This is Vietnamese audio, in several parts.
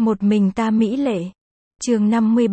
Một mình ta mỹ lệ. Chương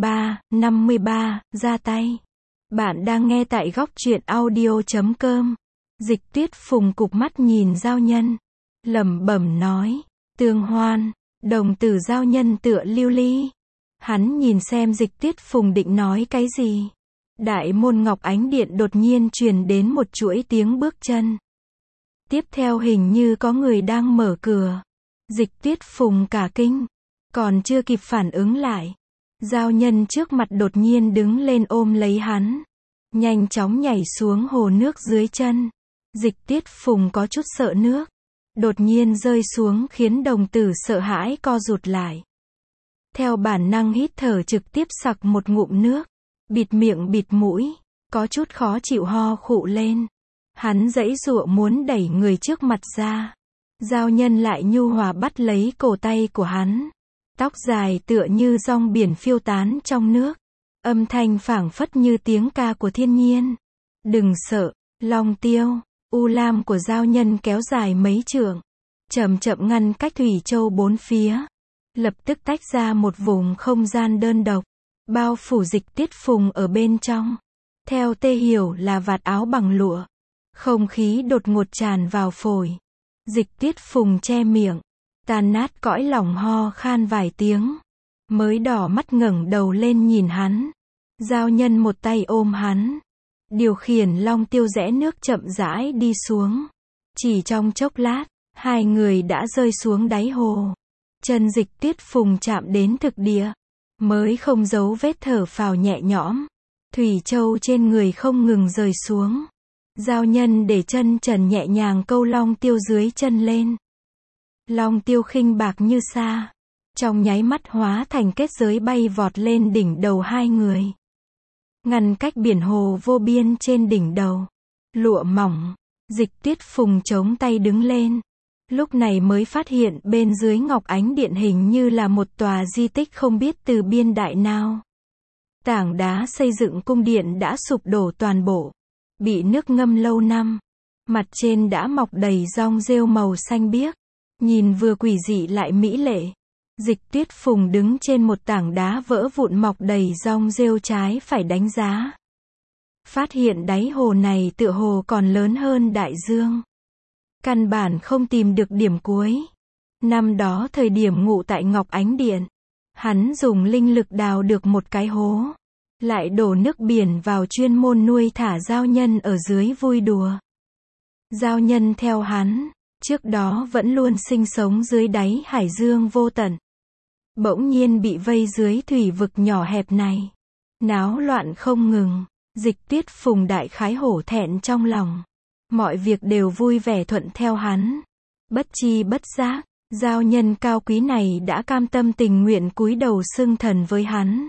53, ra tay. Bạn đang nghe tại góc truyện audio.com. Dịch Tuyết Phùng cụp mắt nhìn Giao Nhân, lẩm bẩm nói, Tương Hoan, đồng tử Giao Nhân tựa lưu ly. Hắn nhìn xem Dịch Tuyết Phùng định nói cái gì. Đại môn Ngọc Ánh Điện đột nhiên truyền đến một chuỗi tiếng bước chân. Tiếp theo hình như có người đang mở cửa. Dịch Tuyết Phùng cả kinh, còn chưa kịp phản ứng lại, Giao Nhân trước mặt đột nhiên đứng lên ôm lấy hắn, nhanh chóng nhảy xuống hồ nước dưới chân. Dịch Tuyết Phùng có chút sợ nước, đột nhiên rơi xuống khiến đồng tử sợ hãi co rụt lại. Theo bản năng hít thở trực tiếp sặc một ngụm nước, bịt miệng bịt mũi, có chút khó chịu ho khụ lên. Hắn giãy giụa muốn đẩy người trước mặt ra. Giao Nhân lại nhu hòa bắt lấy cổ tay của hắn. Tóc dài tựa như rong biển phiêu tán trong nước. Âm thanh phảng phất như tiếng ca của thiên nhiên. Đừng sợ, Long Tiêu. U lam của Giao Nhân kéo dài mấy trượng, chậm chậm ngăn cách thủy châu bốn phía. Lập tức tách ra một vùng không gian đơn độc, bao phủ Dịch Tuyết Phùng ở bên trong. Theo Tê hiểu là vạt áo bằng lụa. Không khí đột ngột tràn vào phổi. Dịch Tuyết Phùng che miệng, tan nát cõi lòng ho khan vài tiếng, mới đỏ mắt ngẩng đầu lên nhìn hắn. Giao Nhân một tay ôm hắn, điều khiển Long Tiêu rẽ nước chậm rãi đi xuống. Chỉ trong chốc lát, hai người đã rơi xuống đáy hồ. Chân Dịch Tuyết Phùng chạm đến thực địa, mới không giấu vết thở phào nhẹ nhõm. Thủy châu trên người không ngừng rơi xuống. Giao Nhân để chân trần nhẹ nhàng câu Long Tiêu dưới chân lên. Long Tiêu khinh bạc như sa, trong nháy mắt hóa thành kết giới bay vọt lên đỉnh đầu hai người, ngăn cách biển hồ vô biên trên đỉnh đầu. Lụa mỏng. Dịch Tuyết Phùng chống tay đứng lên, lúc này mới phát hiện bên dưới Ngọc Ánh Điện hình như là một tòa di tích không biết từ biên đại nào. Tảng đá xây dựng cung điện đã sụp đổ toàn bộ, bị nước ngâm lâu năm. Mặt trên đã mọc đầy rong rêu màu xanh biếc, nhìn vừa quỷ dị lại mỹ lệ. Dịch Tuyết Phùng đứng trên một tảng đá vỡ vụn mọc đầy rong rêu trái phải đánh giá. Phát hiện đáy hồ này tựa hồ còn lớn hơn đại dương. Căn bản không tìm được điểm cuối. Năm đó thời điểm ngụ tại Ngọc Ánh Điện, hắn dùng linh lực đào được một cái hố, lại đổ nước biển vào chuyên môn nuôi thả Giao Nhân ở dưới vui đùa. Giao Nhân theo hắn, trước đó vẫn luôn sinh sống dưới đáy hải dương vô tận. Bỗng nhiên bị vây dưới thủy vực nhỏ hẹp này, náo loạn không ngừng. Dịch Tuyết Phùng đại khái hổ thẹn trong lòng. Mọi việc đều vui vẻ thuận theo hắn. Bất chi bất giác, Giao Nhân cao quý này đã cam tâm tình nguyện cúi đầu xưng thần với hắn.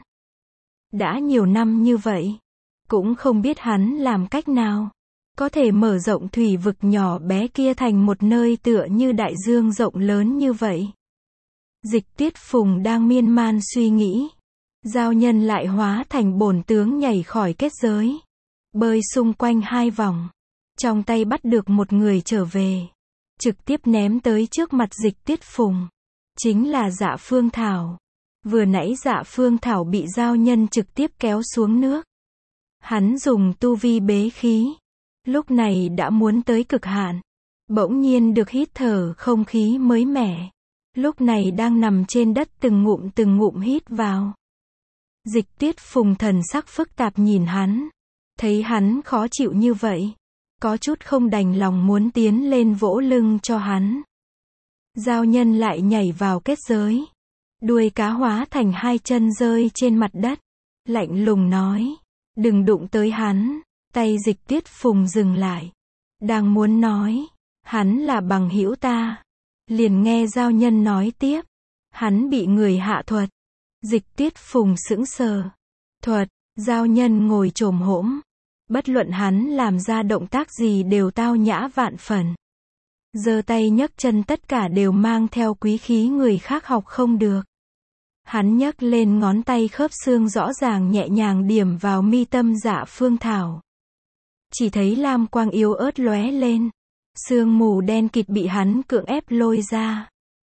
Đã nhiều năm như vậy, cũng không biết hắn làm cách nào có thể mở rộng thủy vực nhỏ bé kia thành một nơi tựa như đại dương rộng lớn như vậy. Dịch Tuyết Phùng đang miên man suy nghĩ, Giao Nhân lại hóa thành bổn tướng nhảy khỏi kết giới, bơi xung quanh hai vòng, trong tay bắt được một người trở về, trực tiếp ném tới trước mặt Dịch Tuyết Phùng. Chính là Dạ Phương Thảo. Vừa nãy Dạ Phương Thảo bị Giao Nhân trực tiếp kéo xuống nước. Hắn dùng tu vi bế khí, lúc này đã muốn tới cực hạn, bỗng nhiên được hít thở không khí mới mẻ. Lúc này đang nằm trên đất từng ngụm hít vào. Dịch Tuyết Phùng thần sắc phức tạp nhìn hắn, thấy hắn khó chịu như vậy, có chút không đành lòng muốn tiến lên vỗ lưng cho hắn. Giao Nhân lại nhảy vào kết giới, đuôi cá hóa thành hai chân rơi trên mặt đất, lạnh lùng nói, đừng đụng tới hắn. Tay Dịch Tuyết Phùng dừng lại, đang muốn nói, hắn là bằng hữu ta, liền nghe Giao Nhân nói tiếp, hắn bị người hạ thuật. Dịch Tuyết Phùng sững sờ. Thuật? Giao Nhân ngồi chồm hổm, bất luận hắn làm ra động tác gì đều tao nhã vạn phần. Giơ tay nhấc chân tất cả đều mang theo quý khí người khác học không được. Hắn nhấc lên ngón tay khớp xương rõ ràng nhẹ nhàng điểm vào mi tâm Dạ Phương Thảo. Chỉ thấy lam quang yếu ớt lóe lên, sương mù đen kịt bị hắn cưỡng ép lôi ra.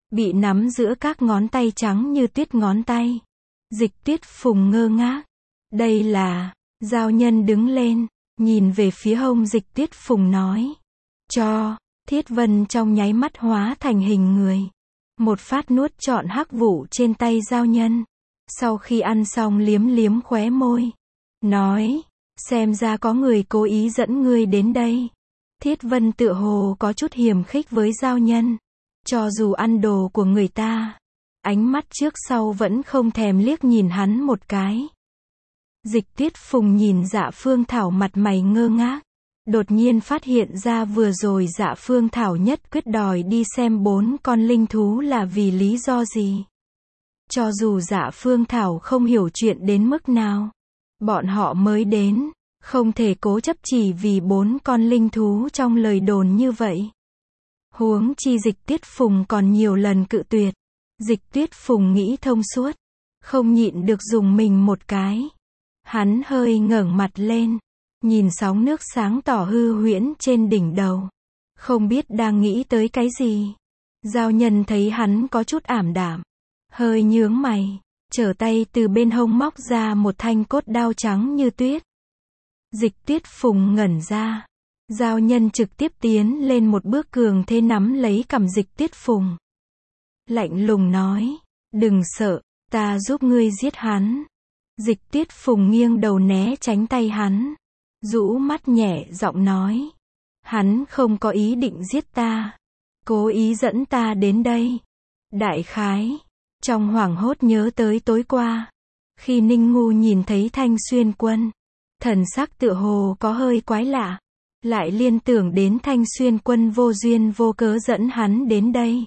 bị nắm giữa các ngón tay trắng như tuyết ngón tay. Dịch Tuyết Phùng ngơ ngác. Đây là, Giao Nhân đứng lên, nhìn về phía hông Dịch Tuyết Phùng nói. Cho, Thiết Vân trong nháy mắt hóa thành hình người. Một phát nuốt trọn hắc vụ trên tay Giao Nhân. Sau khi ăn xong liếm liếm khóe môi. Nói, xem ra có người cố ý dẫn ngươi đến đây. Thiết Vân tựa hồ có chút hiềm khích với Giao Nhân. Cho dù ăn đồ của người ta, ánh mắt trước sau vẫn không thèm liếc nhìn hắn một cái. Dịch Tuyết Phùng nhìn Dạ Phương Thảo mặt mày ngơ ngác. Đột nhiên phát hiện ra vừa rồi Dạ Phương Thảo nhất quyết đòi đi xem 4 con linh thú là vì lý do gì. Cho dù Dạ Phương Thảo không hiểu chuyện đến mức nào, bọn họ mới đến, không thể cố chấp chỉ vì 4 con linh thú trong lời đồn như vậy. Huống chi Dịch Tuyết Phùng còn nhiều lần cự tuyệt. Dịch Tuyết Phùng nghĩ thông suốt, không nhịn được dùng mình một cái. Hắn hơi ngẩng mặt lên, nhìn sóng nước sáng tỏ hư huyễn trên đỉnh đầu. Không biết đang nghĩ tới cái gì. Giao Nhân thấy hắn có chút ảm đạm, hơi nhướng mày, trở tay từ bên hông móc ra một thanh cốt đao trắng như tuyết. Dịch Tuyết Phùng ngẩn ra. Giao Nhân trực tiếp tiến lên một bước cường thế nắm lấy cằm Dịch Tuyết Phùng. Lạnh lùng nói, đừng sợ, ta giúp ngươi giết hắn. Dịch Tuyết Phùng nghiêng đầu né tránh tay hắn. Rũ mắt nhẹ giọng nói, hắn không có ý định giết ta, cố ý dẫn ta đến đây. Đại khái, trong hoảng hốt nhớ tới tối qua, khi Ninh Ngu nhìn thấy Thanh Xuyên Quân, thần sắc tựa hồ có hơi quái lạ, lại liên tưởng đến Thanh Xuyên Quân vô duyên vô cớ dẫn hắn đến đây.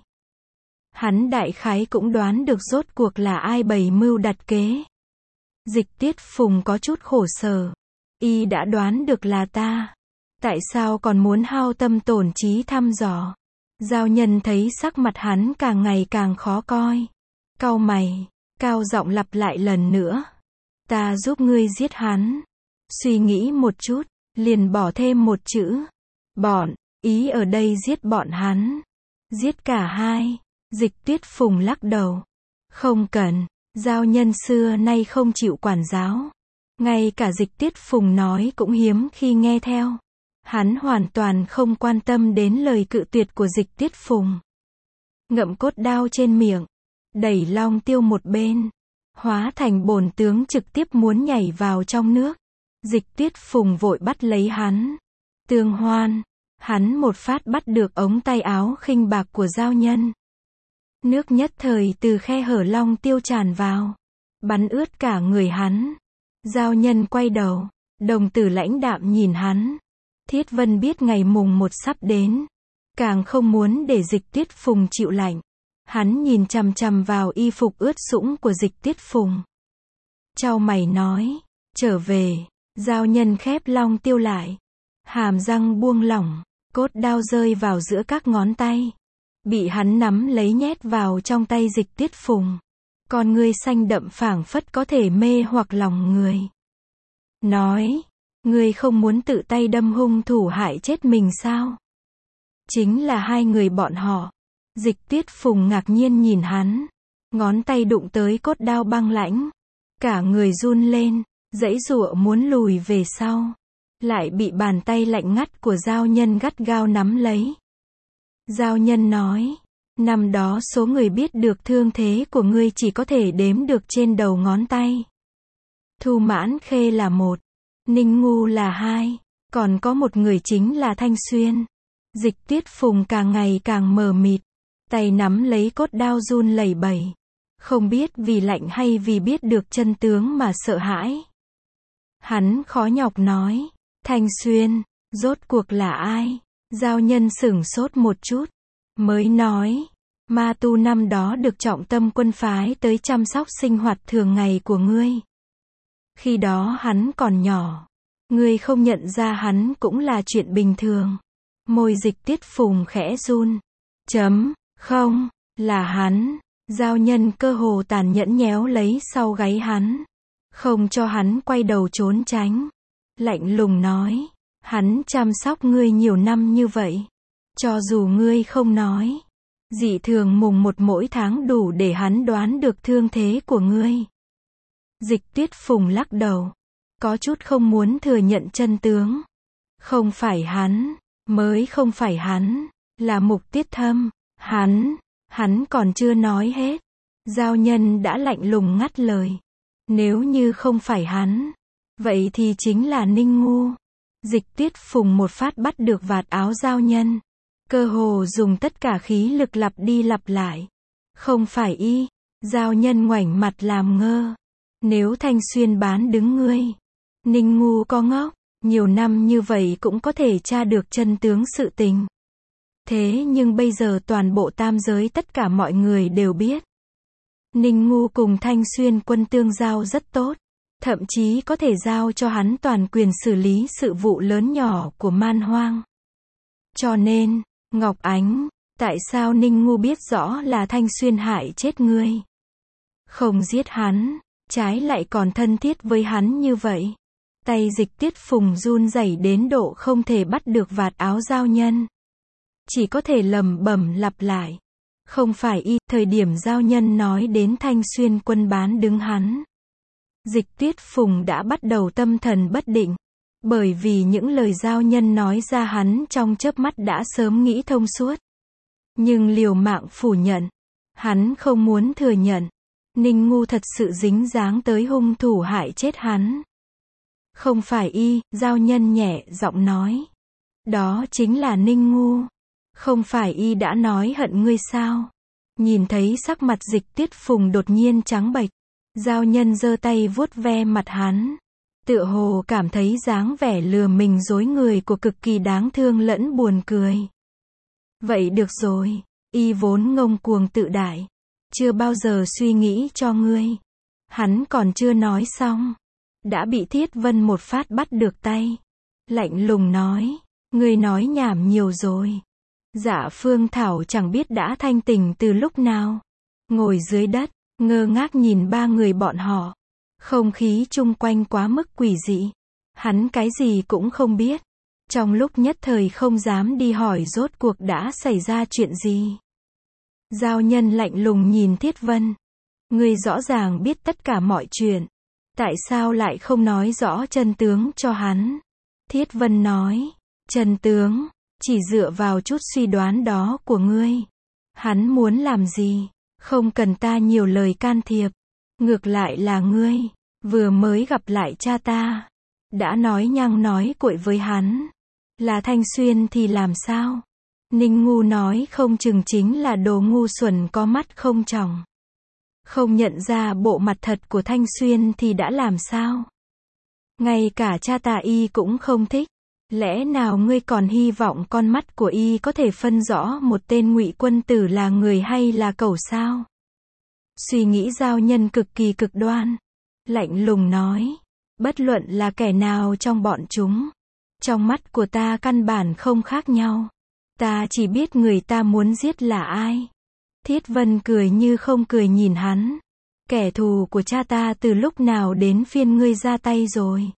Hắn đại khái cũng đoán được rốt cuộc là ai bày mưu đặt kế. Dịch Tuyết Phùng có chút khổ sở. Y đã đoán được là ta. Tại sao còn muốn hao tâm tổn trí thăm dò? Giao Nhân thấy sắc mặt hắn càng ngày càng khó coi. Cau mày, cao giọng lặp lại lần nữa. Ta giúp ngươi giết hắn. Suy nghĩ một chút, liền bỏ thêm một chữ. Bọn, ý ở đây giết bọn hắn. Giết cả hai. Dịch Tuyết Phùng lắc đầu. Không cần, Giao Nhân xưa nay không chịu quản giáo. Ngay cả Dịch Tuyết Phùng nói cũng hiếm khi nghe theo. Hắn hoàn toàn không quan tâm đến lời cự tuyệt của Dịch Tuyết Phùng. Ngậm cốt đao trên miệng, đẩy Long Tiêu một bên, hóa thành bổn tướng trực tiếp muốn nhảy vào trong nước. Dịch Tuyết Phùng vội bắt lấy hắn. Tương Hoan, hắn một phát bắt được ống tay áo khinh bạc của Giao Nhân. Nước nhất thời từ khe hở Long Tiêu tràn vào, bắn ướt cả người hắn. Giao Nhân quay đầu, đồng tử lãnh đạm nhìn hắn. Thiết Vân biết ngày mùng 1 sắp đến, càng không muốn để Dịch Tuyết Phùng chịu lạnh. Hắn nhìn chằm chằm vào y phục ướt sũng của Dịch Tuyết Phùng. Chau mày nói, trở về. Giao Nhân khép Long Tiêu lại, hàm răng buông lỏng, cốt đao rơi vào giữa các ngón tay, bị hắn nắm lấy nhét vào trong tay Dịch Tuyết Phùng. Con ngươi xanh đậm phảng phất có thể mê hoặc lòng người. Nói, ngươi không muốn tự tay đâm hung thủ hại chết mình sao? Chính là hai người bọn họ. Dịch Tuyết Phùng ngạc nhiên nhìn hắn, ngón tay đụng tới cốt đao băng lãnh, cả người run lên, giãy giụa muốn lùi về sau, lại bị bàn tay lạnh ngắt của Giao Nhân gắt gao nắm lấy. Giao Nhân nói, năm đó số người biết được thương thế của ngươi chỉ có thể đếm được trên đầu ngón tay. Thu Mãn Khê là 1, Ninh Ngu là 2, còn có một người chính là Thanh Xuyên. Dịch Tuyết Phùng càng ngày càng mờ mịt, tay nắm lấy cốt đao run lẩy bẩy, không biết vì lạnh hay vì biết được chân tướng mà sợ hãi. Hắn khó nhọc nói, Thanh Xuyên, rốt cuộc là ai? Giao Nhân sửng sốt một chút, mới nói, ma tu năm đó được Trọng Tâm Quân phái tới chăm sóc sinh hoạt thường ngày của ngươi. Khi đó hắn còn nhỏ, ngươi không nhận ra hắn cũng là chuyện bình thường. Môi Dịch Tuyết Phùng khẽ run. Không, là hắn. Giao Nhân cơ hồ tàn nhẫn nhéo lấy sau gáy hắn, không cho hắn quay đầu trốn tránh. Lạnh lùng nói, hắn chăm sóc ngươi nhiều năm như vậy, cho dù ngươi không nói, Dị thường mùng 1 mỗi tháng đủ để hắn đoán được thương thế của ngươi. Dịch Tuyết Phùng lắc đầu. Có chút không muốn thừa nhận chân tướng. Không phải hắn, mới không phải hắn, là Mục Tiết Thâm. Hắn còn chưa nói hết. Giao Nhân đã lạnh lùng ngắt lời. Nếu như không phải hắn, vậy thì chính là Ninh Ngu. Dịch Tuyết Phùng một phát bắt được vạt áo Giao Nhân. Cơ hồ dùng tất cả khí lực lặp đi lặp lại. Không phải y. Giao Nhân ngoảnh mặt làm ngơ. Nếu Thanh Xuyên bán đứng ngươi. Ninh Ngu có ngốc. Nhiều năm như vậy cũng có thể tra được chân tướng sự tình. Thế nhưng bây giờ toàn bộ tam giới tất cả mọi người đều biết. Ninh Ngu cùng Thanh Xuyên Quân tương giao rất tốt. Thậm chí có thể giao cho hắn toàn quyền xử lý sự vụ lớn nhỏ của Man Hoang. Cho nên, Ngọc Ánh, tại sao Ninh Ngu biết rõ là Thanh Xuyên hại chết ngươi? Không giết hắn, trái lại còn thân thiết với hắn như vậy. Tay Dịch Tuyết Phùng run rẩy đến độ không thể bắt được vạt áo Giao Nhân. Chỉ có thể lẩm bẩm lặp lại. Không phải y, thời điểm Giao Nhân nói đến Thanh Xuyên Quân bán đứng hắn. Dịch Tuyết Phùng đã bắt đầu tâm thần bất định. Bởi vì những lời Giao Nhân nói ra hắn trong chớp mắt đã sớm nghĩ thông suốt. Nhưng liều mạng phủ nhận. Hắn không muốn thừa nhận. Ninh Ngu thật sự dính dáng tới hung thủ hại chết hắn. Không phải y, Giao Nhân nhẹ giọng nói. Đó chính là Ninh Ngu. Không phải y đã nói hận ngươi sao? Nhìn thấy sắc mặt Dịch Tuyết Phùng đột nhiên trắng bệch. Giao Nhân giơ tay vuốt ve mặt hắn. Tựa hồ cảm thấy dáng vẻ lừa mình dối người của cực kỳ đáng thương lẫn buồn cười. Vậy được rồi, y vốn ngông cuồng tự đại. Chưa bao giờ suy nghĩ cho ngươi. Hắn còn chưa nói xong. Đã bị Thiết Vân một phát bắt được tay. Lạnh lùng nói. Ngươi nói nhảm nhiều rồi. Dạ Phương Thảo chẳng biết đã thanh tỉnh từ lúc nào. Ngồi dưới đất, ngơ ngác nhìn ba người bọn họ. Không khí chung quanh quá mức quỷ dị. Hắn cái gì cũng không biết. Trong lúc nhất thời không dám đi hỏi rốt cuộc đã xảy ra chuyện gì. Giao Nhân lạnh lùng nhìn Thiết Vân. Ngươi rõ ràng biết tất cả mọi chuyện. Tại sao lại không nói rõ chân tướng cho hắn? Thiết Vân nói. Chân tướng, chỉ dựa vào chút suy đoán đó của ngươi. Hắn muốn làm gì? Không cần ta nhiều lời can thiệp. Ngược lại là ngươi, vừa mới gặp lại cha ta. Đã nói nhăng nói cuội với hắn. Là Thanh Xuyên thì làm sao? Ninh Ngu nói không chừng chính là đồ ngu xuẩn có mắt không tròng. Không nhận ra bộ mặt thật của Thanh Xuyên thì đã làm sao? Ngay cả cha ta y cũng không thích. Lẽ nào ngươi còn hy vọng con mắt của y có thể phân rõ một tên Ngụy Quân tử là người hay là cẩu sao? Suy nghĩ Giao Nhân cực kỳ cực đoan. Lạnh lùng nói. Bất luận là kẻ nào trong bọn chúng. Trong mắt của ta căn bản không khác nhau. Ta chỉ biết người ta muốn giết là ai. Thiết Vân cười như không cười nhìn hắn. Kẻ thù của cha ta từ lúc nào đến phiên ngươi ra tay rồi?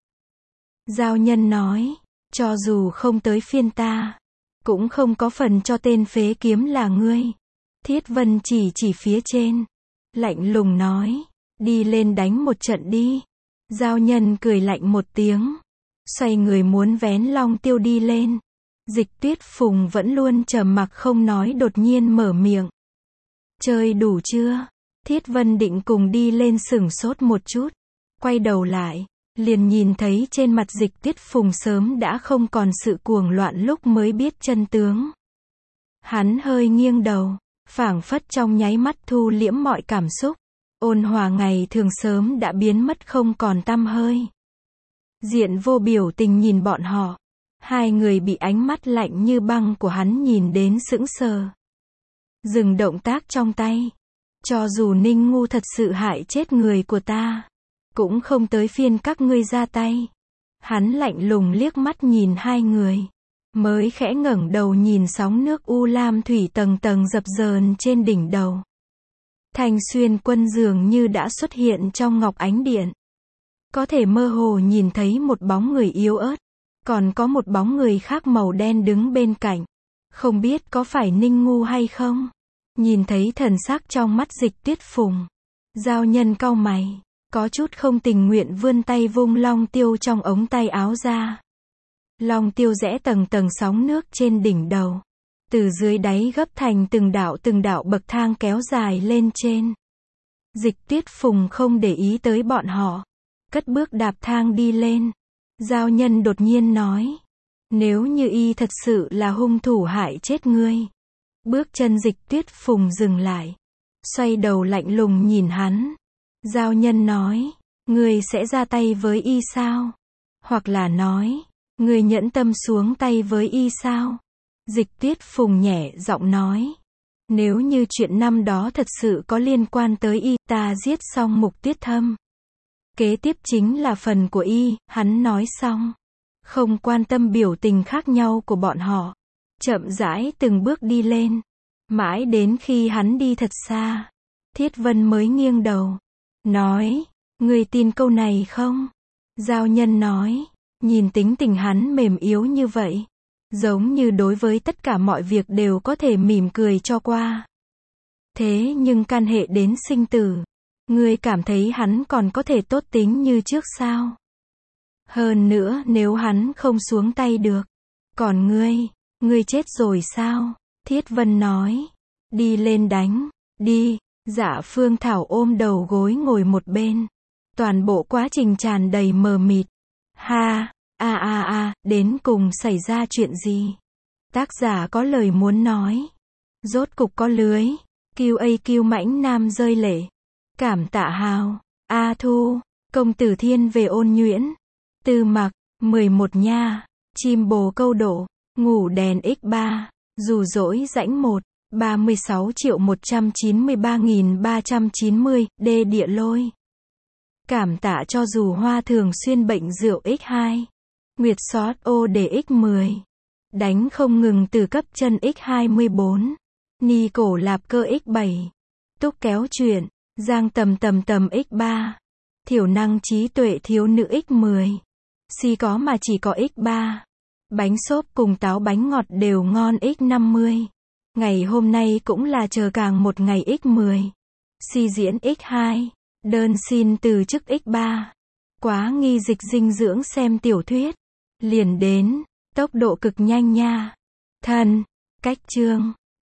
Giao Nhân nói. Cho dù không tới phiên ta, cũng không có phần cho tên phế kiếm là ngươi. Thiết Vân chỉ phía trên. Lạnh lùng nói. Đi lên đánh một trận đi. Giao Nhân cười lạnh một tiếng. Xoay người muốn vén Long Tiêu đi lên. Dịch Tuyết Phùng vẫn luôn trầm mặc không nói đột nhiên mở miệng. Chơi đủ chưa? Thiết Vân định cùng đi lên sửng sốt một chút. Quay đầu lại. Liền nhìn thấy trên mặt Dịch Tuyết Phùng sớm đã không còn sự cuồng loạn lúc mới biết chân tướng. Hắn hơi nghiêng đầu. Phảng phất trong nháy mắt thu liễm mọi cảm xúc. Ôn hòa ngày thường sớm đã biến mất không còn tăm hơi. Diện vô biểu tình nhìn bọn họ. Hai người bị ánh mắt lạnh như băng của hắn nhìn đến sững sờ. Dừng động tác trong tay. Cho dù Ninh Ngu thật sự hại chết người của ta, cũng không tới phiên các ngươi ra tay. Hắn lạnh lùng liếc mắt nhìn hai người. Mới khẽ ngẩng đầu nhìn sóng nước u lam thủy tầng tầng dập dờn trên đỉnh đầu. Thanh Xuyên Quân dường như đã xuất hiện trong ngọc ánh điện. Có thể mơ hồ nhìn thấy một bóng người yếu ớt. Còn có một bóng người khác màu đen đứng bên cạnh. Không biết có phải Ninh Ngu hay không? Nhìn thấy thần sắc trong mắt Dịch Tuyết Phùng, Giao Nhân cau mày, có chút không tình nguyện vươn tay vung long tiêu trong ống tay áo ra. Long tiêu rẽ tầng tầng sóng nước trên đỉnh đầu, từ dưới đáy gấp thành từng đạo bậc thang kéo dài lên trên. Dịch Tuyết Phùng không để ý tới bọn họ, cất bước đạp thang đi lên. Giao Nhân đột nhiên nói, nếu như y thật sự là hung thủ hại chết ngươi. Bước chân Dịch Tuyết Phùng dừng lại, xoay đầu lạnh lùng nhìn hắn. Giao Nhân nói, ngươi sẽ ra tay với y sao? Hoặc là nói, ngươi nhẫn tâm xuống tay với y sao? Dịch Tuyết Phùng nhẹ giọng nói, nếu như chuyện năm đó thật sự có liên quan tới y, ta giết xong Mục Tuyết Thâm. Kế tiếp chính là phần của y, hắn nói xong. Không quan tâm biểu tình khác nhau của bọn họ. Chậm rãi từng bước đi lên. Mãi đến khi hắn đi thật xa, Thiết Vân mới nghiêng đầu. Nói, ngươi tin câu này không? Giao Nhân nói, nhìn tính tình hắn mềm yếu như vậy, giống như đối với tất cả mọi việc đều có thể mỉm cười cho qua. Thế nhưng can hệ đến sinh tử, ngươi cảm thấy hắn còn có thể tốt tính như trước sao? Hơn nữa nếu hắn không xuống tay được, còn ngươi chết rồi sao? Thiết Vân nói, đi lên đánh, đi. Dạ Phương Thảo ôm đầu gối ngồi một bên. Toàn bộ quá trình tràn đầy mờ mịt. Ha, đến cùng xảy ra chuyện gì? Tác giả có lời muốn nói. Rốt cục có lưới. QAQ mãnh nam rơi lệ. Cảm tạ Hào, A Thu, công tử thiên về ôn nhuyễn. Tư Mặc, 11 nha. Chim bồ câu độ, ngủ đèn x3. Dù dỗi rãnh 1. 36.193.390, đê địa lôi. Cảm tạ cho dù hoa thường xuyên bệnh rượu x2. Nguyệt xót ô để x10. Đánh không ngừng từ cấp chân x24. Ni cổ lạp cơ x7. Túc kéo chuyện. Giang tầm x3. Thiểu năng trí tuệ thiếu nữ x10. Si có mà chỉ có x3. Bánh xốp cùng táo bánh ngọt đều ngon x50. Ngày hôm nay cũng là chờ càng một ngày x10. Si diễn x2. Đơn xin từ chức x3. Quá nghi dịch dinh dưỡng xem tiểu thuyết. Liền đến. Tốc độ cực nhanh nha. Thân. Cách chương.